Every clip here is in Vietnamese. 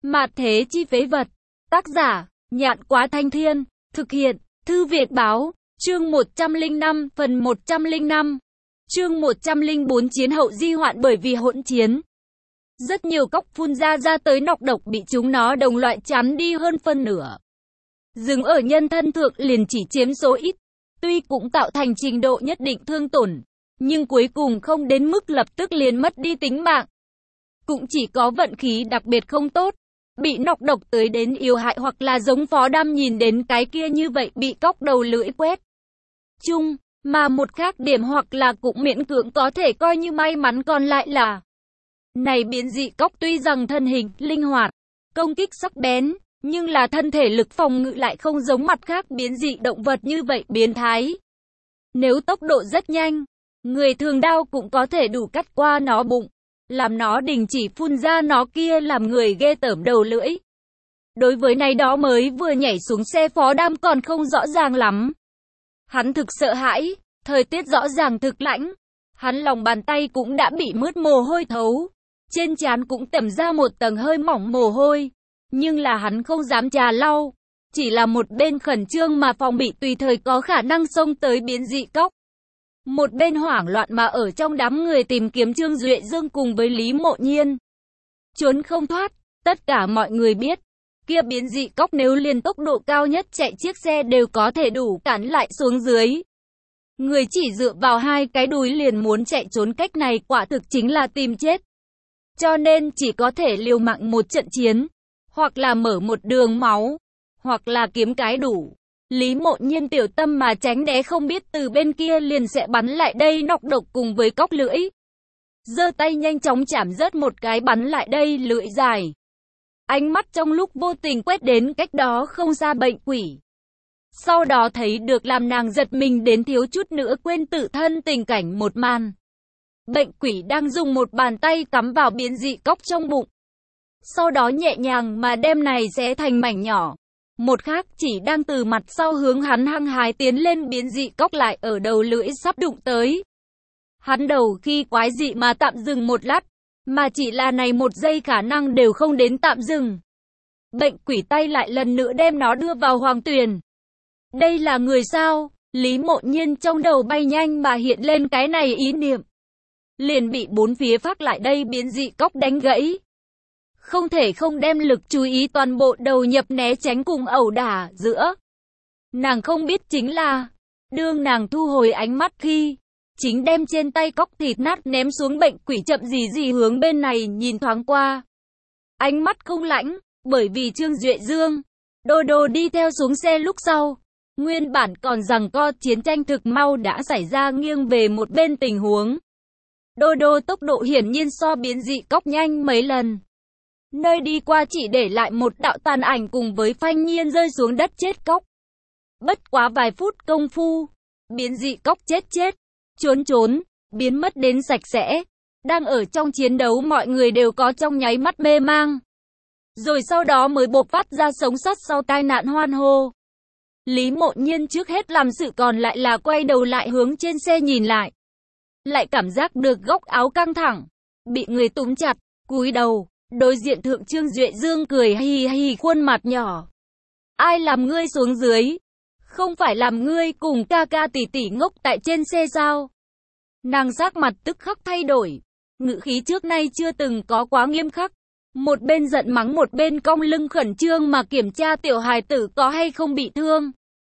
Mạt thế chi phế vật. Tác giả, Nhạn Quá Thanh Thiên. Thực hiện, Thư Việt Báo. Chương 105, phần 105. Chương 104 chiến hậu di hoạn bởi vì hỗn chiến. Rất nhiều cóc phun ra tới nọc độc bị chúng nó đồng loại chắn đi hơn phân nửa. Dừng ở nhân thân thượng liền chỉ chiếm số ít. Tuy cũng tạo thành trình độ nhất định thương tổn, nhưng cuối cùng không đến mức lập tức liền mất đi tính mạng. Cũng chỉ có vận khí đặc biệt không tốt, bị nọc độc tới đến yếu hại hoặc là giống Phó Đam nhìn đến cái kia như vậy bị cóc đầu lưỡi quét chung, mà một khác điểm hoặc là cũng miễn cưỡng có thể coi như may mắn còn lại là này biến dị cóc tuy rằng thân hình linh hoạt, công kích sắc bén, nhưng là thân thể lực phòng ngự lại không giống mặt khác biến dị động vật như vậy biến thái. Nếu tốc độ rất nhanh, người thường đao cũng có thể đủ cắt qua nó bụng, làm nó đình chỉ phun ra nó kia làm người ghê tởm đầu lưỡi. Đối với này đó mới vừa nhảy xuống xe Phó Đam còn không rõ ràng lắm. Hắn thực sợ hãi, thời tiết rõ ràng thực lãnh, hắn lòng bàn tay cũng đã bị mướt mồ hôi thấu, trên trán cũng tẩm ra một tầng hơi mỏng mồ hôi, nhưng là hắn không dám trà lau, chỉ là một bên khẩn trương mà phòng bị tùy thời có khả năng xông tới biến dị cóc. Một bên hoảng loạn mà ở trong đám người tìm kiếm Trương Duệ Dương cùng với Lý Mộ Nhiên. Trốn không thoát, tất cả mọi người biết, kia biến dị cóc nếu liền tốc độ cao nhất chạy chiếc xe đều có thể đủ cản lại xuống dưới. Người chỉ dựa vào hai cái đùi liền muốn chạy trốn cách này quả thực chính là tìm chết. Cho nên chỉ có thể liều mạng một trận chiến, hoặc là mở một đường máu, hoặc là kiếm cái đủ. Lý Mộ Nhiên tiểu tâm mà tránh né không biết từ bên kia liền sẽ bắn lại đây nọc độc cùng với cóc lưỡi. Giơ tay nhanh chóng chảm rớt một cái bắn lại đây lưỡi dài. Ánh mắt trong lúc vô tình quét đến cách đó không xa bệnh quỷ. Sau đó thấy được làm nàng giật mình đến thiếu chút nữa quên tự thân tình cảnh một màn. Bệnh quỷ đang dùng một bàn tay cắm vào biến dị cóc trong bụng. Sau đó nhẹ nhàng mà đem này xé thành mảnh nhỏ. Một khác chỉ đang từ mặt sau hướng hắn hăng hái tiến lên biến dị cóc lại ở đầu lưỡi sắp đụng tới. Hắn đầu khi quái dị mà tạm dừng một lát, mà chỉ là này một giây khả năng đều không đến tạm dừng. Bệnh quỷ tay lại lần nữa đem nó đưa vào hoàng tuyền. Đây là người sao? Lý Mộ Nhiên trong đầu bay nhanh mà hiện lên cái này ý niệm. Liền bị bốn phía phát lại đây biến dị cóc đánh gãy. Không thể không đem lực chú ý toàn bộ đầu nhập né tránh cùng ẩu đả giữa. Nàng không biết chính là, đương nàng thu hồi ánh mắt khi, chính đem trên tay cóc thịt nát ném xuống bệnh quỷ chậm gì hướng bên này nhìn thoáng qua. Ánh mắt không lãnh, bởi vì Trương Duệ Dương, Đô Đô đi theo xuống xe lúc sau. Nguyên bản còn giằng co chiến tranh thực mau đã xảy ra nghiêng về một bên tình huống. Đô Đô tốc độ hiển nhiên so biến dị cóc nhanh mấy lần. Nơi đi qua chỉ để lại một đạo tàn ảnh cùng với phanh nhiên rơi xuống đất chết cóc. Bất quá vài phút công phu, biến dị cóc chết, trốn, biến mất đến sạch sẽ. Đang ở trong chiến đấu mọi người đều có trong nháy mắt mê mang. Rồi sau đó mới bộc phát ra sống sót sau tai nạn hoan hô. Lý Mộ Nhiên trước hết làm sự còn lại là quay đầu lại hướng trên xe nhìn lại. Lại cảm giác được góc áo căng thẳng, bị người túm chặt, cúi đầu. Đối diện thượng Trương Duệ Dương cười hì hì khuôn mặt nhỏ. Ai làm ngươi xuống dưới? Không phải làm ngươi cùng ca ca tỷ tỷ ngốc tại trên xe sao? Nàng sắc mặt tức khắc thay đổi. Ngữ khí trước nay chưa từng có quá nghiêm khắc. Một bên giận mắng một bên cong lưng khẩn trương mà kiểm tra tiểu hài tử có hay không bị thương.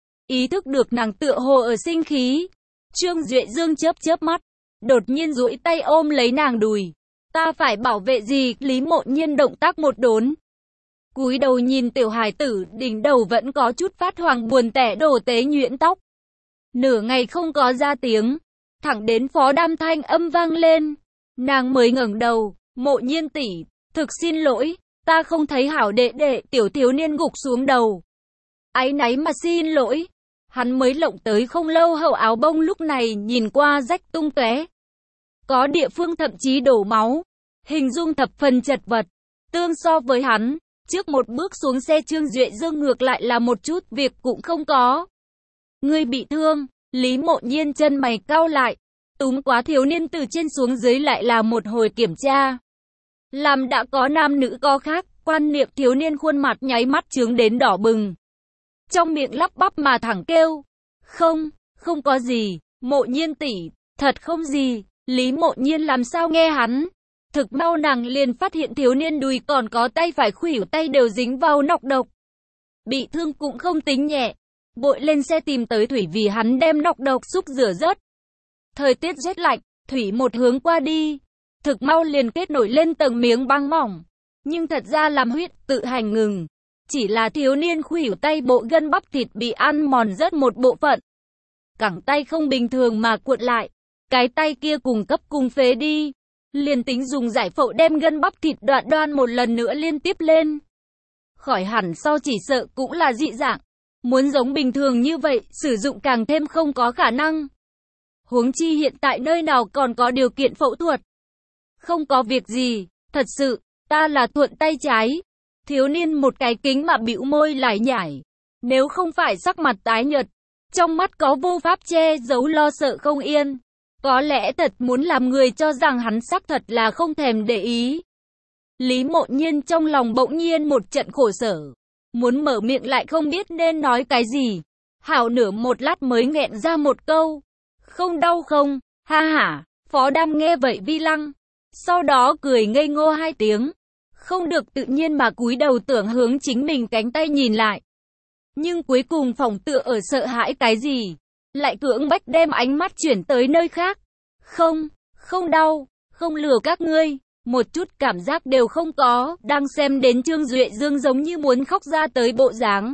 Ý thức được nàng tựa hồ ở sinh khí. Trương Duệ Dương chớp mắt. Đột nhiên duỗi tay ôm lấy nàng đùi. Ta phải bảo vệ gì? Lý Mộ Nhiên động tác một đốn. Cúi đầu nhìn tiểu hài tử, đỉnh đầu vẫn có chút phát hoàng buồn tẻ đổ tế nhuyễn tóc. Nửa ngày không có ra tiếng, thẳng đến Phó Đam thanh âm vang lên. Nàng mới ngẩng đầu, Mộ Nhiên tỷ, thực xin lỗi, ta không thấy hảo đệ đệ. Tiểu thiếu niên gục xuống đầu. Áy náy mà xin lỗi. Hắn mới lộng tới không lâu hậu áo bông lúc này nhìn qua rách tung tóe. Có địa phương thậm chí đổ máu, hình dung thập phần chật vật. Tương so với hắn, trước một bước xuống xe Trương Duệ Dương ngược lại là một chút việc cũng không có. Ngươi bị thương? Lý Mộ Nhiên chân mày cau lại, túm quá thiếu niên từ trên xuống dưới lại là một hồi kiểm tra. Làm đã có nam nữ có khác, Quan niệm thiếu niên khuôn mặt nháy mắt chướng đến đỏ bừng. Trong miệng lắp bắp mà thẳng kêu. Không có gì, Mộ Nhiên tỷ, thật không gì. Lý Mộ Nhiên làm sao nghe hắn. Thực mau nàng liền phát hiện thiếu niên đùi còn có tay phải khuỷu tay đều dính vào nọc độc. Bị thương cũng không tính nhẹ. Vội lên xe tìm tới Thủy vì hắn đem nọc độc xúc rửa rớt. Thời tiết rét lạnh, Thủy một hướng qua đi. Thực mau liền kết nổi lên tầng miếng băng mỏng. Nhưng thật ra làm huyết tự hành ngừng. Chỉ là thiếu niên khuỷu tay bộ gân bắp thịt bị ăn mòn rớt một bộ phận. Cẳng tay không bình thường mà cuộn lại. Cái tay kia cùng phế đi. Liền tính dùng giải phẫu đem gân bắp thịt đoan một lần nữa liên tiếp lên. Khỏi hẳn sau chỉ sợ cũng là dị dạng. Muốn giống bình thường như vậy, sử dụng càng thêm không có khả năng. Huống chi hiện tại nơi nào còn có điều kiện phẫu thuật. Không có việc gì, thật sự, ta là thuận tay trái. Thiếu niên một cái kính mà bĩu môi lải nhải. Nếu không phải sắc mặt tái nhợt, trong mắt có vô pháp che giấu lo sợ không yên. Có lẽ thật muốn làm người cho rằng hắn xác thật là không thèm để ý. Lý Mộ Nhiên trong lòng bỗng nhiên một trận khổ sở. Muốn mở miệng lại không biết nên nói cái gì. Hảo nửa một lát mới nghẹn ra một câu. Không đau không, ha hả. Phó Đam nghe vậy vi lăng. Sau đó cười ngây ngô hai tiếng. Không được tự nhiên mà cúi đầu tưởng hướng chính mình cánh tay nhìn lại. Nhưng cuối cùng phỏng tựa ở sợ hãi cái gì. Lại cưỡng bách đem ánh mắt chuyển tới nơi khác. Không đau, không lừa các ngươi. Một chút cảm giác đều không có. Đang xem đến Trương Duệ Dương giống như muốn khóc ra tới bộ dáng.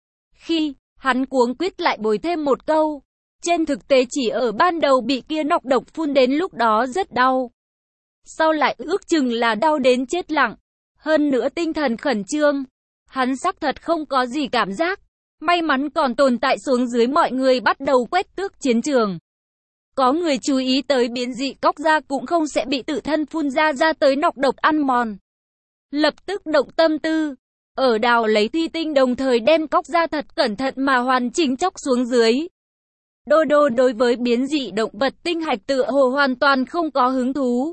Khi hắn cuống quýt lại bồi thêm một câu. Trên thực tế chỉ ở ban đầu bị kia nọc độc phun đến lúc đó rất đau. Sau lại ước chừng là đau đến chết lặng. Hơn nữa tinh thần khẩn trương. Hắn xác thật không có gì cảm giác. May mắn còn tồn tại xuống dưới mọi người bắt đầu quét tước chiến trường. Có người chú ý tới biến dị cóc da cũng không sẽ bị tự thân phun ra tới nọc độc ăn mòn. Lập tức động tâm tư. Ở đào lấy thi tinh đồng thời đem cóc da thật cẩn thận mà hoàn chỉnh chóc xuống dưới. Đô đô đối với biến dị động vật tinh hạch tựa hồ hoàn toàn không có hứng thú.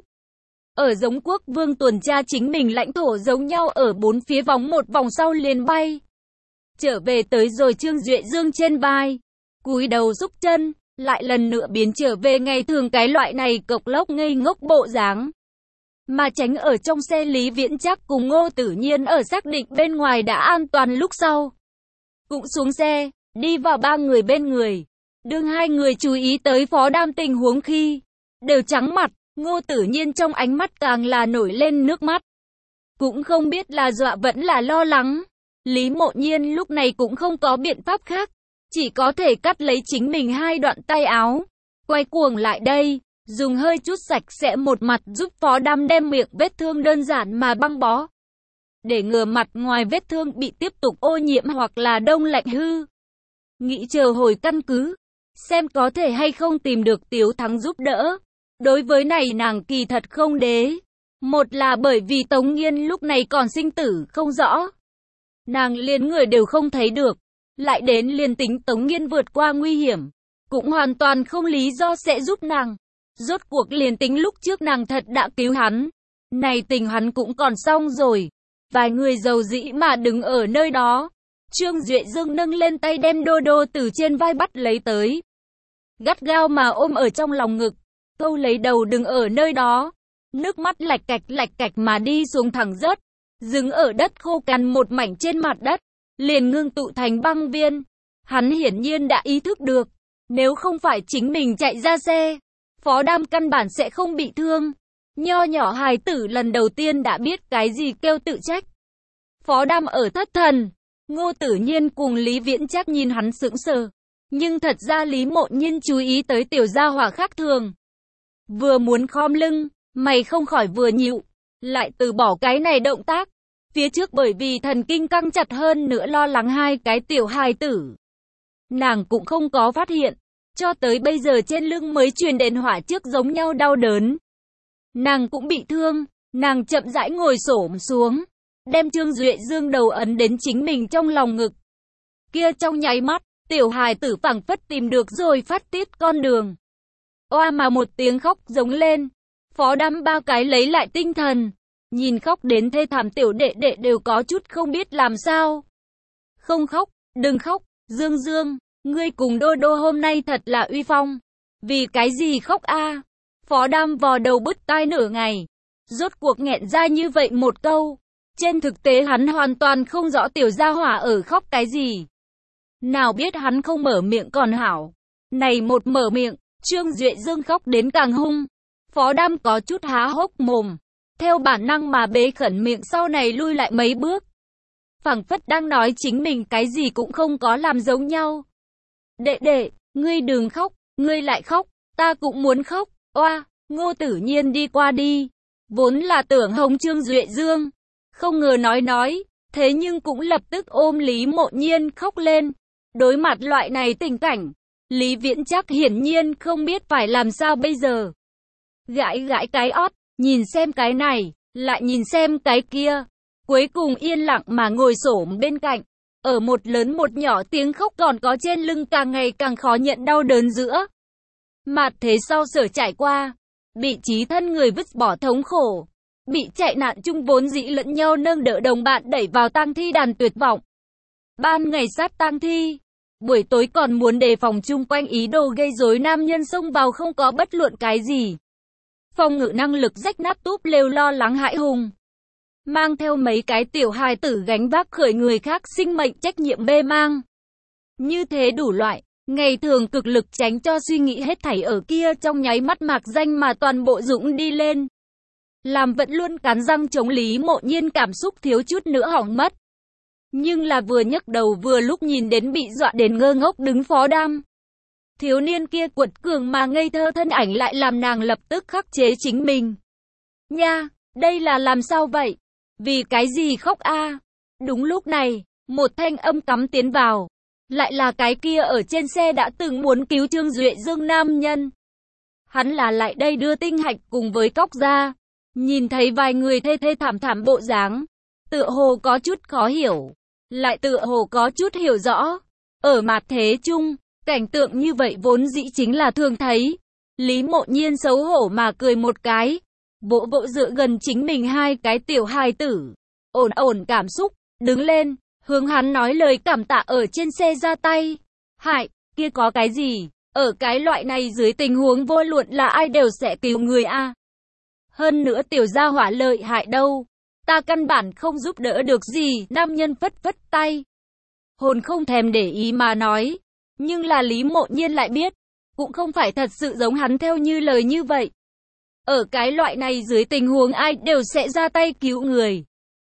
Ở giống quốc vương tuần tra chính mình lãnh thổ giống nhau ở bốn phía vòng một vòng sau liền bay. Trở về tới rồi Trương Duệ Dương trên vai. Cúi đầu xúc chân, lại lần nữa biến trở về ngày thường cái loại này cộc lốc ngây ngốc bộ dáng. Mà tránh ở trong xe Lý Viễn Trác cùng Ngô Tử Nhiên ở xác định bên ngoài đã an toàn lúc sau. Cũng xuống xe, đi vào ba người bên người. Đương hai người chú ý tới Phó Đam tình huống khi đều trắng mặt, Ngô Tử Nhiên trong ánh mắt càng là nổi lên nước mắt. Cũng không biết là dọa vẫn là lo lắng. Lý Mộ Nhiên lúc này cũng không có biện pháp khác, chỉ có thể cắt lấy chính mình hai đoạn tay áo, quay cuồng lại đây, dùng hơi chút sạch sẽ một mặt giúp Phó Đam đem miệng vết thương đơn giản mà băng bó. Để ngừa mặt ngoài vết thương bị tiếp tục ô nhiễm hoặc là đông lạnh hư. Nghĩ chờ hồi căn cứ, xem có thể hay không tìm được Tiếu Thắng giúp đỡ. Đối với này nàng kỳ thật không đế. Một là bởi vì Tống Nghiên lúc này còn sinh tử không rõ. Nàng liền người đều không thấy được. Lại đến liền tính Tống Nghiên vượt qua nguy hiểm. Cũng hoàn toàn không lý do sẽ giúp nàng. Rốt cuộc liền tính lúc trước nàng thật đã cứu hắn. Này tình hắn cũng còn xong rồi. Vài người giàu dĩ mà đứng ở nơi đó. Trương Duệ Dương nâng lên tay đem Đô Đô từ trên vai bắt lấy tới. Gắt gao mà ôm ở trong lòng ngực. Câu lấy đầu đừng ở nơi đó. Nước mắt lạch cạch mà đi xuống thẳng rớt. Dừng ở đất khô cằn một mảnh trên mặt đất. Liền ngưng tụ thành băng viên. Hắn hiển nhiên đã ý thức được. Nếu không phải chính mình chạy ra xe, Phó Đam căn bản sẽ không bị thương. Nho nhỏ hài tử lần đầu tiên đã biết cái gì kêu tự trách. Phó Đam ở thất thần. Ngô Tử Nhiên cùng Lý Viễn Trác nhìn hắn sững sờ. Nhưng thật ra Lý Mộ Nhiên chú ý tới tiểu gia hỏa khác thường. Vừa muốn khom lưng, mày không khỏi vừa nhịu. Lại từ bỏ cái này động tác. Phía trước bởi vì thần kinh căng chặt hơn nữa lo lắng hai cái tiểu hài tử. Nàng cũng không có phát hiện. Cho tới bây giờ trên lưng mới truyền đến hỏa trước giống nhau đau đớn. Nàng cũng bị thương. Nàng chậm rãi ngồi xổm xuống. Đem Trương Duệ Dương đầu ấn đến chính mình trong lòng ngực. Kia trong nháy mắt, tiểu hài tử phảng phất tìm được rồi phát tiết con đường. Oa mà một tiếng khóc giống lên. Phó Đam ba cái lấy lại tinh thần. Nhìn khóc đến thê thảm tiểu đệ đệ đều có chút không biết làm sao. Không khóc, đừng khóc, Dương Dương, ngươi cùng Đô Đô hôm nay thật là uy phong. Vì cái gì khóc a? Phó Đam vò đầu bứt tai nửa ngày. Rốt cuộc nghẹn ra như vậy một câu. Trên thực tế hắn hoàn toàn không rõ tiểu gia hỏa ở khóc cái gì. Nào biết hắn không mở miệng còn hảo. Này một mở miệng, Trương Duệ Dương khóc đến càng hung. Phó Đam có chút há hốc mồm. Theo bản năng mà bế khẩn miệng sau này lui lại mấy bước. Phảng phất đang nói chính mình cái gì cũng không có làm giống nhau. Đệ đệ, ngươi đừng khóc, ngươi lại khóc, ta cũng muốn khóc. Oa, Ngô Tử Nhiên đi qua đi. Vốn là tưởng hống Trương Duệ Dương. Không ngờ nói, thế nhưng cũng lập tức ôm Lý Mộ Nhiên khóc lên. Đối mặt loại này tình cảnh, Lý Viễn Trác hiển nhiên không biết phải làm sao bây giờ. Gãi gãi cái ót, nhìn xem cái này, lại nhìn xem cái kia. Cuối cùng yên lặng mà ngồi xổm bên cạnh. Ở một lớn một nhỏ tiếng khóc còn có trên lưng càng ngày càng khó nhận đau đớn giữa. Mạt thế sau sở trải qua, bị chí thân người vứt bỏ thống khổ, bị chạy nạn chung vốn dĩ lẫn nhau nâng đỡ đồng bạn đẩy vào tang thi đàn tuyệt vọng. Ban ngày sát tang thi, buổi tối còn muốn đề phòng chung quanh ý đồ gây rối nam nhân xông vào không có bất luận cái gì. Phòng ngự năng lực rách nát túp lều lo lắng hãi hùng. Mang theo mấy cái tiểu hài tử gánh vác khởi người khác sinh mệnh trách nhiệm bê mang. Như thế đủ loại, ngày thường cực lực tránh cho suy nghĩ hết thảy ở kia trong nháy mắt mạc danh mà toàn bộ dũng đi lên. Làm vẫn luôn cắn răng chống Lý Mộ Nhiên cảm xúc thiếu chút nữa hỏng mất. Nhưng là vừa nhấc đầu vừa lúc nhìn đến bị dọa đến ngơ ngốc đứng Phó Đam. Thiếu niên kia quật cường mà ngây thơ thân ảnh lại làm nàng lập tức khắc chế chính mình. Nha, đây là làm sao vậy? Vì cái gì khóc a? Đúng lúc này, một thanh âm cắm tiến vào. Lại là cái kia ở trên xe đã từng muốn cứu Trương Duệ Dương nam nhân. Hắn là lại đây đưa Tinh Hạch cùng với Cóc ra. Nhìn thấy vài người thê thê thảm thảm bộ dáng, tựa hồ có chút khó hiểu, lại tựa hồ có chút hiểu rõ. Ở mặt thế chung, cảnh tượng như vậy vốn dĩ chính là thường thấy. Lý Mộ Nhiên xấu hổ mà cười một cái, vỗ vỗ dựa gần chính mình hai cái tiểu hài tử, ổn ổn cảm xúc, đứng lên, hướng hắn nói lời cảm tạ ở trên xe ra tay. Hại, kia có cái gì, ở cái loại này dưới tình huống vô luận là ai đều sẽ cứu người a. Hơn nữa tiểu gia hỏa lợi hại đâu, ta căn bản không giúp đỡ được gì. Nam nhân phất phất tay, hồn không thèm để ý mà nói. Nhưng là Lý Mộ Nhiên lại biết, cũng không phải thật sự giống hắn theo như lời như vậy. Ở cái loại này dưới tình huống ai đều sẽ ra tay cứu người.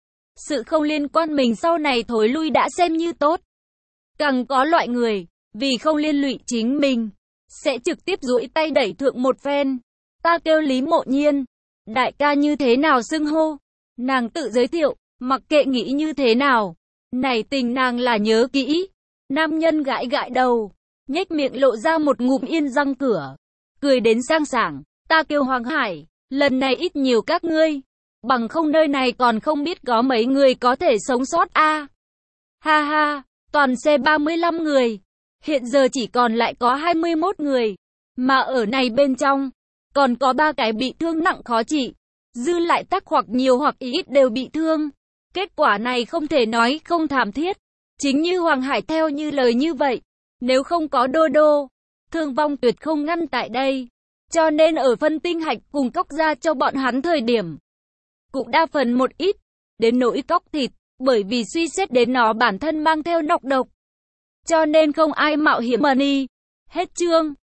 Sự không liên quan mình sau này thối lui đã xem như tốt. Càng có loại người, vì không liên lụy chính mình, sẽ trực tiếp duỗi tay đẩy thượng một phen. Ta kêu Lý Mộ Nhiên, đại ca như thế nào xưng hô? Nàng tự giới thiệu, mặc kệ nghĩ như thế nào. Này tình nàng là nhớ kỹ. Nam nhân gãi gãi đầu, nhếch miệng lộ ra một ngụm yên răng cửa. Cười đến sang sảng, ta kêu Hoàng Hải, lần này ít nhiều các ngươi. Bằng không nơi này còn không biết có mấy người có thể sống sót a. Ha ha, toàn xe 35 người. Hiện giờ chỉ còn lại có 21 người. Mà ở này bên trong, còn có 3 cái bị thương nặng khó trị. Dư lại tắc hoặc nhiều hoặc ít đều bị thương. Kết quả này không thể nói không thảm thiết. Chính như Hoàng Hải theo như lời như vậy. Nếu không có Đô Đô, thương vong tuyệt không ngăn tại đây. Cho nên ở phân Tinh Hạch cùng Cóc ra cho bọn hắn thời điểm, cũng đa phần một ít, đến nỗi Cóc thịt, bởi vì suy xét đến nó bản thân mang theo nọc độc. Cho nên không ai mạo hiểm mà đi. Hết chương.